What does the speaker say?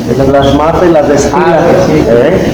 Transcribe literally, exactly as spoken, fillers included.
Las mata y las destila. Ah, sí. ¿eh?